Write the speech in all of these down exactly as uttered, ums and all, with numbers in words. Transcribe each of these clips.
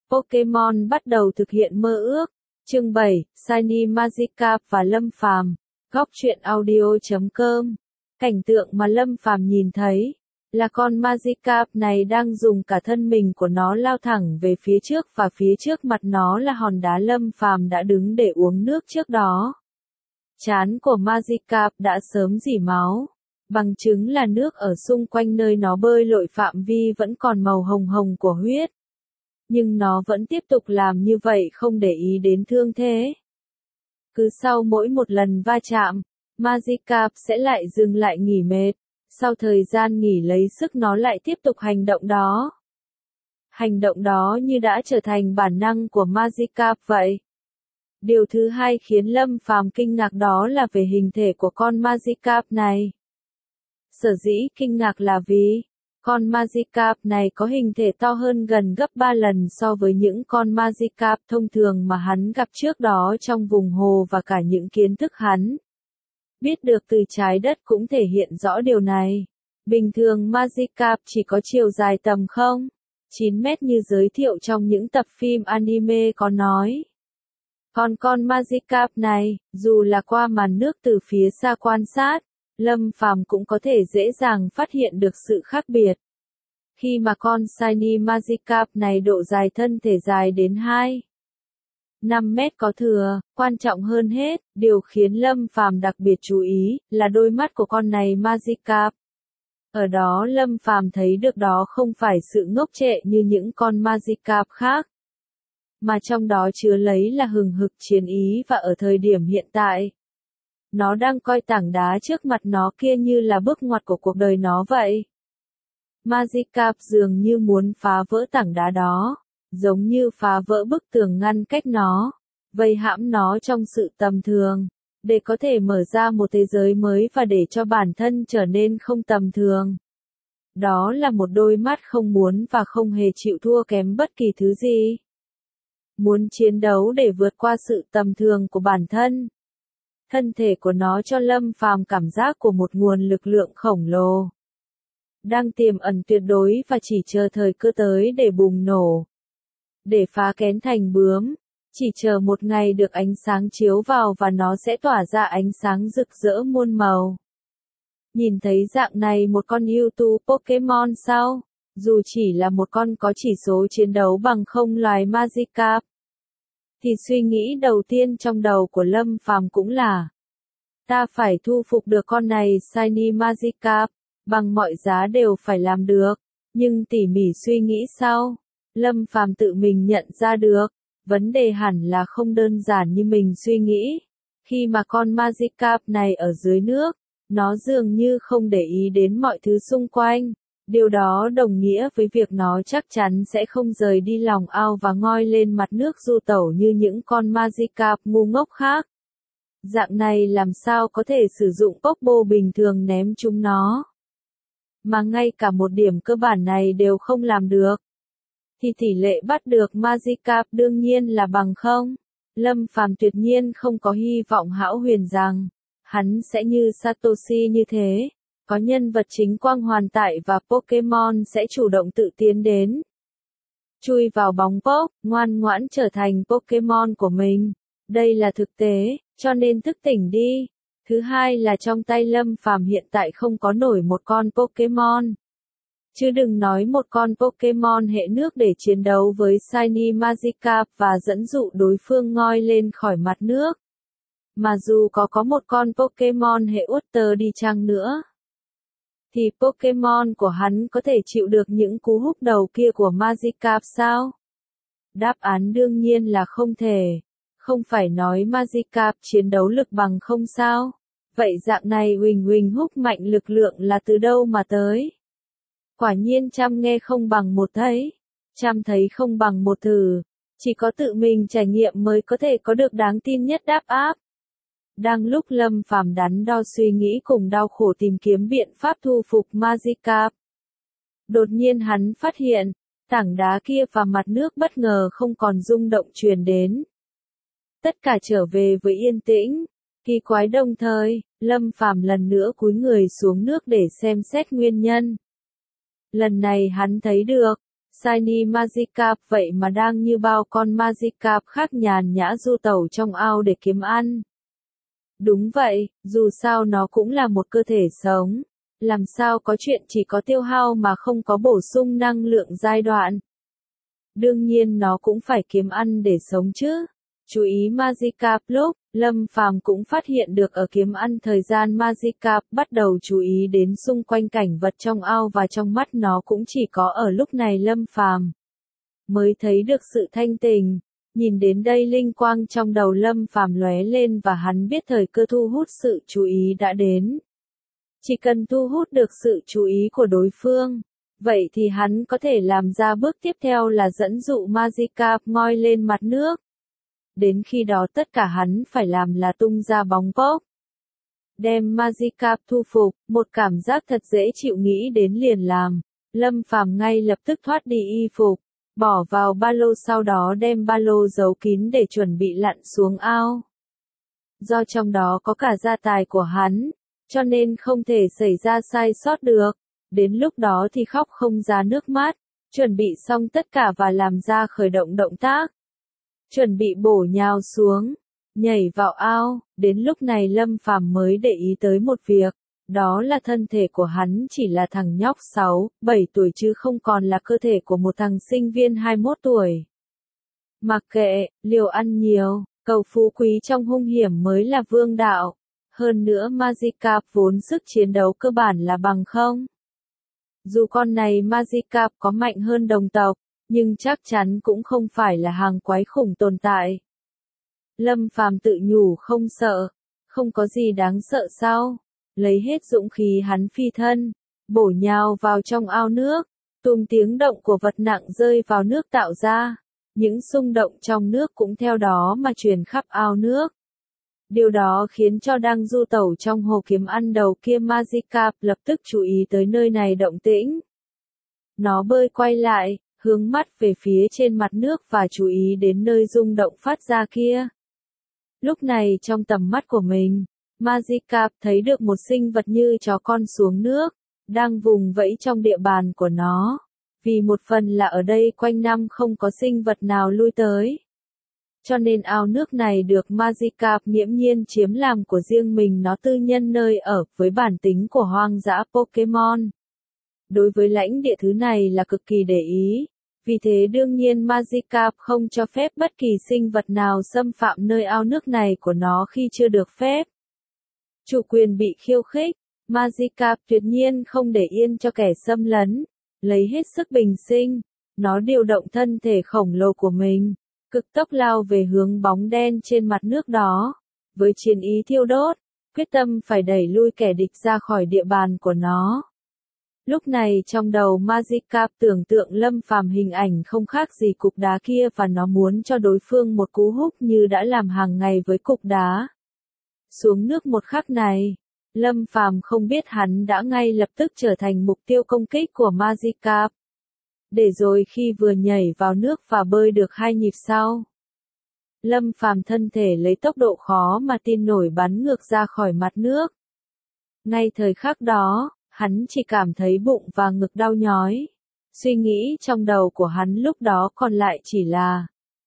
Pokemon bắt đầu thực hiện mơ ước. Chương bảy, Shiny Magikarp và Lâm Phàm. Góc truyện audio chấm com. Cảnh tượng mà Lâm Phàm nhìn thấy là con Magikarp này đang dùng cả thân mình của nó lao thẳng về phía trước và phía trước mặt nó là hòn đá Lâm Phàm đã đứng để uống nước trước đó. Trán của Magikarp đã sớm rỉ máu, bằng chứng là nước ở xung quanh nơi nó bơi lội phạm vi vẫn còn màu hồng hồng của huyết. Nhưng nó vẫn tiếp tục làm như vậy không để ý đến thương thế. Cứ sau mỗi một lần va chạm, Magikarp sẽ lại dừng lại nghỉ mệt, sau thời gian nghỉ lấy sức nó lại tiếp tục hành động đó. Hành động đó như đã trở thành bản năng của Magikarp vậy. Điều thứ hai khiến Lâm Phàm kinh ngạc đó là về hình thể của con Magikarp này. Sở dĩ kinh ngạc là vì con Magikarp này có hình thể to hơn gần gấp ba lần so với những con Magikarp thông thường mà hắn gặp trước đó trong vùng hồ và cả những kiến thức hắn biết được từ trái đất cũng thể hiện rõ điều này. Bình thường Magikarp chỉ có chiều dài tầm không phẩy chín mét như giới thiệu trong những tập phim anime có nói. Còn con Magikarp này, dù là qua màn nước từ phía xa quan sát, Lâm Phàm cũng có thể dễ dàng phát hiện được sự khác biệt. Khi mà con Shiny Magikarp này độ dài thân thể dài đến hai phẩy năm mét có thừa, quan trọng hơn hết, điều khiến Lâm Phàm đặc biệt chú ý, là đôi mắt của con này Magikarp. Ở đó Lâm Phàm thấy được đó không phải sự ngốc trệ như những con Magikarp khác, mà trong đó chứa lấy là hừng hực chiến ý và ở thời điểm hiện tại. Nó đang coi tảng đá trước mặt nó kia như là bước ngoặt của cuộc đời nó vậy. Magikarp dường như muốn phá vỡ tảng đá đó, giống như phá vỡ bức tường ngăn cách nó, vây hãm nó trong sự tầm thường, để có thể mở ra một thế giới mới và để cho bản thân trở nên không tầm thường. Đó là một đôi mắt không muốn và không hề chịu thua kém bất kỳ thứ gì. Muốn chiến đấu để vượt qua sự tầm thường của bản thân. Thân thể của nó cho Lâm Phàm cảm giác của một nguồn lực lượng khổng lồ, đang tiềm ẩn tuyệt đối và chỉ chờ thời cơ tới để bùng nổ, để phá kén thành bướm, chỉ chờ một ngày được ánh sáng chiếu vào và nó sẽ tỏa ra ánh sáng rực rỡ muôn màu. Nhìn thấy dạng này một con Mewtwo Pokemon sao? Dù chỉ là một con có chỉ số chiến đấu bằng không loài Magikarp, thì suy nghĩ đầu tiên trong đầu của Lâm Phàm cũng là ta phải thu phục được con này Shiny Magikarp, bằng mọi giá đều phải làm được. Nhưng tỉ mỉ suy nghĩ sau, Lâm Phàm tự mình nhận ra được, vấn đề hẳn là không đơn giản như mình suy nghĩ. Khi mà con Magikarp này ở dưới nước, nó dường như không để ý đến mọi thứ xung quanh. Điều đó đồng nghĩa với việc nó chắc chắn sẽ không rời đi lòng ao và ngoi lên mặt nước du tẩu như những con Magikarp ngu ngốc khác. Dạng này làm sao có thể sử dụng Pokeball bình thường ném chúng nó, mà ngay cả một điểm cơ bản này đều không làm được, thì tỷ lệ bắt được Magikarp đương nhiên là bằng không. Lâm Phàm tuyệt nhiên không có hy vọng hão huyền rằng hắn sẽ như Satoshi như thế, có nhân vật chính quang hoàn tại và Pokemon sẽ chủ động tự tiến đến, chui vào bóng Pok, ngoan ngoãn trở thành Pokemon của mình. Đây là thực tế, cho nên thức tỉnh đi. Thứ hai là trong tay Lâm Phàm hiện tại không có nổi một con Pokemon. Chứ đừng nói một con Pokemon hệ nước để chiến đấu với Shiny Magikarp và dẫn dụ đối phương ngoi lên khỏi mặt nước. Mà dù có có một con Pokemon hệ Water đi chăng nữa, thì Pokemon của hắn có thể chịu được những cú húc đầu kia của Magikarp sao? Đáp án đương nhiên là không thể. Không phải nói Magikarp chiến đấu lực bằng không sao? Vậy dạng này huỳnh huỳnh húc mạnh lực lượng là từ đâu mà tới? Quả nhiên trăm nghe không bằng một thấy, trăm thấy không bằng một thử, chỉ có tự mình trải nghiệm mới có thể có được đáng tin nhất đáp áp. Đang lúc Lâm Phàm đắn đo suy nghĩ cùng đau khổ tìm kiếm biện pháp thu phục Magikarp, đột nhiên hắn phát hiện, tảng đá kia và mặt nước bất ngờ không còn rung động truyền đến. Tất cả trở về với yên tĩnh. Kỳ quái đồng thời, Lâm Phàm lần nữa cúi người xuống nước để xem xét nguyên nhân. Lần này hắn thấy được, Shiny Magikarp vậy mà đang như bao con Magikarp khác nhàn nhã du tẩu trong ao để kiếm ăn. Đúng vậy, dù sao nó cũng là một cơ thể sống. Làm sao có chuyện chỉ có tiêu hao mà không có bổ sung năng lượng giai đoạn. Đương nhiên nó cũng phải kiếm ăn để sống chứ. Chú ý Magikarp lúc, Lâm Phàm cũng phát hiện được ở kiếm ăn thời gian Magikarp bắt đầu chú ý đến xung quanh cảnh vật trong ao và trong mắt nó cũng chỉ có ở lúc này Lâm Phàm mới thấy được sự thanh tình. Nhìn đến đây linh quang trong đầu Lâm Phàm lóe lên và hắn biết thời cơ thu hút sự chú ý đã đến. Chỉ cần thu hút được sự chú ý của đối phương, vậy thì hắn có thể làm ra bước tiếp theo là dẫn dụ Magikarp ngoi lên mặt nước. Đến khi đó tất cả hắn phải làm là tung ra bóng pốc. Đem Magikarp thu phục, một cảm giác thật dễ chịu nghĩ đến liền làm. Lâm Phàm ngay lập tức thoát đi y phục, bỏ vào ba lô sau đó đem ba lô giấu kín để chuẩn bị lặn xuống ao. Do trong đó có cả gia tài của hắn, cho nên không thể xảy ra sai sót được. Đến lúc đó thì khóc không ra nước mắt, chuẩn bị xong tất cả và làm ra khởi động động tác. Chuẩn bị bổ nhào xuống, nhảy vào ao, đến lúc này Lâm Phàm mới để ý tới một việc, đó là thân thể của hắn chỉ là thằng nhóc sáu, bảy tuổi chứ không còn là cơ thể của một thằng sinh viên hai mươi mốt tuổi. Mặc kệ, liều ăn nhiều, cầu phú quý trong hung hiểm mới là vương đạo. Hơn nữa Magikarp vốn sức chiến đấu cơ bản là bằng không. Dù con này Magikarp có mạnh hơn đồng tộc, nhưng chắc chắn cũng không phải là hàng quái khủng tồn tại. Lâm Phàm tự nhủ không sợ, không có gì đáng sợ sao, lấy hết dũng khí hắn phi thân, bổ nhào vào trong ao nước, tùm tiếng động của vật nặng rơi vào nước tạo ra, những xung động trong nước cũng theo đó mà truyền khắp ao nước. Điều đó khiến cho đang du tẩu trong hồ kiếm ăn đầu kia Magikarp lập tức chú ý tới nơi này động tĩnh. Nó bơi quay lại, hướng mắt về phía trên mặt nước và chú ý đến nơi rung động phát ra kia. Lúc này trong tầm mắt của mình, Magikarp thấy được một sinh vật như chó con xuống nước, đang vùng vẫy trong địa bàn của nó. Vì một phần là ở đây quanh năm không có sinh vật nào lui tới. Cho nên ao nước này được Magikarp nghiễm nhiên chiếm làm của riêng mình, nó tư nhân nơi ở với bản tính của hoang dã Pokemon. Đối với lãnh địa thứ này là cực kỳ để ý, vì thế đương nhiên Magikarp không cho phép bất kỳ sinh vật nào xâm phạm nơi ao nước này của nó khi chưa được phép. Chủ quyền bị khiêu khích, Magikarp tuyệt nhiên không để yên cho kẻ xâm lấn, lấy hết sức bình sinh, nó điều động thân thể khổng lồ của mình, cực tốc lao về hướng bóng đen trên mặt nước đó, với chiến ý thiêu đốt, quyết tâm phải đẩy lui kẻ địch ra khỏi địa bàn của nó. Lúc này trong đầu Magikarp tưởng tượng Lâm Phàm hình ảnh không khác gì cục đá kia và nó muốn cho đối phương một cú húc như đã làm hàng ngày với cục đá. Xuống nước một khắc này, Lâm Phàm không biết hắn đã ngay lập tức trở thành mục tiêu công kích của Magikarp. Để rồi khi vừa nhảy vào nước và bơi được hai nhịp sau, Lâm Phàm thân thể lấy tốc độ khó mà tin nổi bắn ngược ra khỏi mặt nước. Ngay thời khắc đó, hắn chỉ cảm thấy bụng và ngực đau nhói. Suy nghĩ trong đầu của hắn lúc đó còn lại chỉ là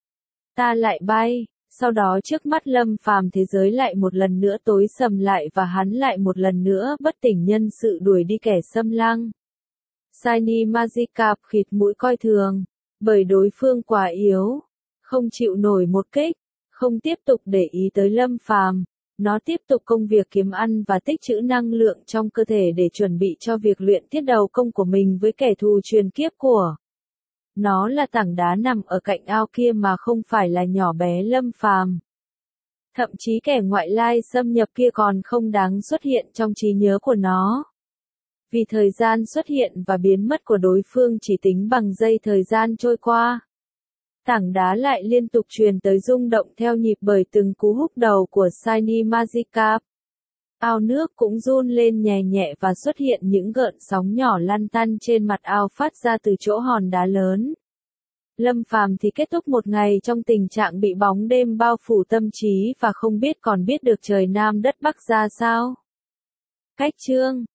ta lại bay. Sau đó trước mắt Lâm Phàm thế giới lại một lần nữa tối sầm lại và hắn lại một lần nữa bất tỉnh nhân sự đuổi đi kẻ xâm lăng. Shiny Magikarp khịt mũi coi thường, bởi đối phương quá yếu, không chịu nổi một kích, không tiếp tục để ý tới Lâm Phàm. Nó tiếp tục công việc kiếm ăn và tích trữ năng lượng trong cơ thể để chuẩn bị cho việc luyện thiết đầu công của mình với kẻ thù truyền kiếp của. Nó là tảng đá nằm ở cạnh ao kia mà không phải là nhỏ bé Lâm Phàm. Thậm chí kẻ ngoại lai xâm nhập kia còn không đáng xuất hiện trong trí nhớ của nó. Vì thời gian xuất hiện và biến mất của đối phương chỉ tính bằng giây thời gian trôi qua. Tảng đá lại liên tục truyền tới rung động theo nhịp bởi từng cú húc đầu của Shiny Magikarp. Ao nước cũng run lên nhẹ nhẹ và xuất hiện những gợn sóng nhỏ lăn tăn trên mặt ao phát ra từ chỗ hòn đá lớn. Lâm Phàm thì kết thúc một ngày trong tình trạng bị bóng đêm bao phủ tâm trí và không biết còn biết được trời Nam đất Bắc ra sao. Cách chương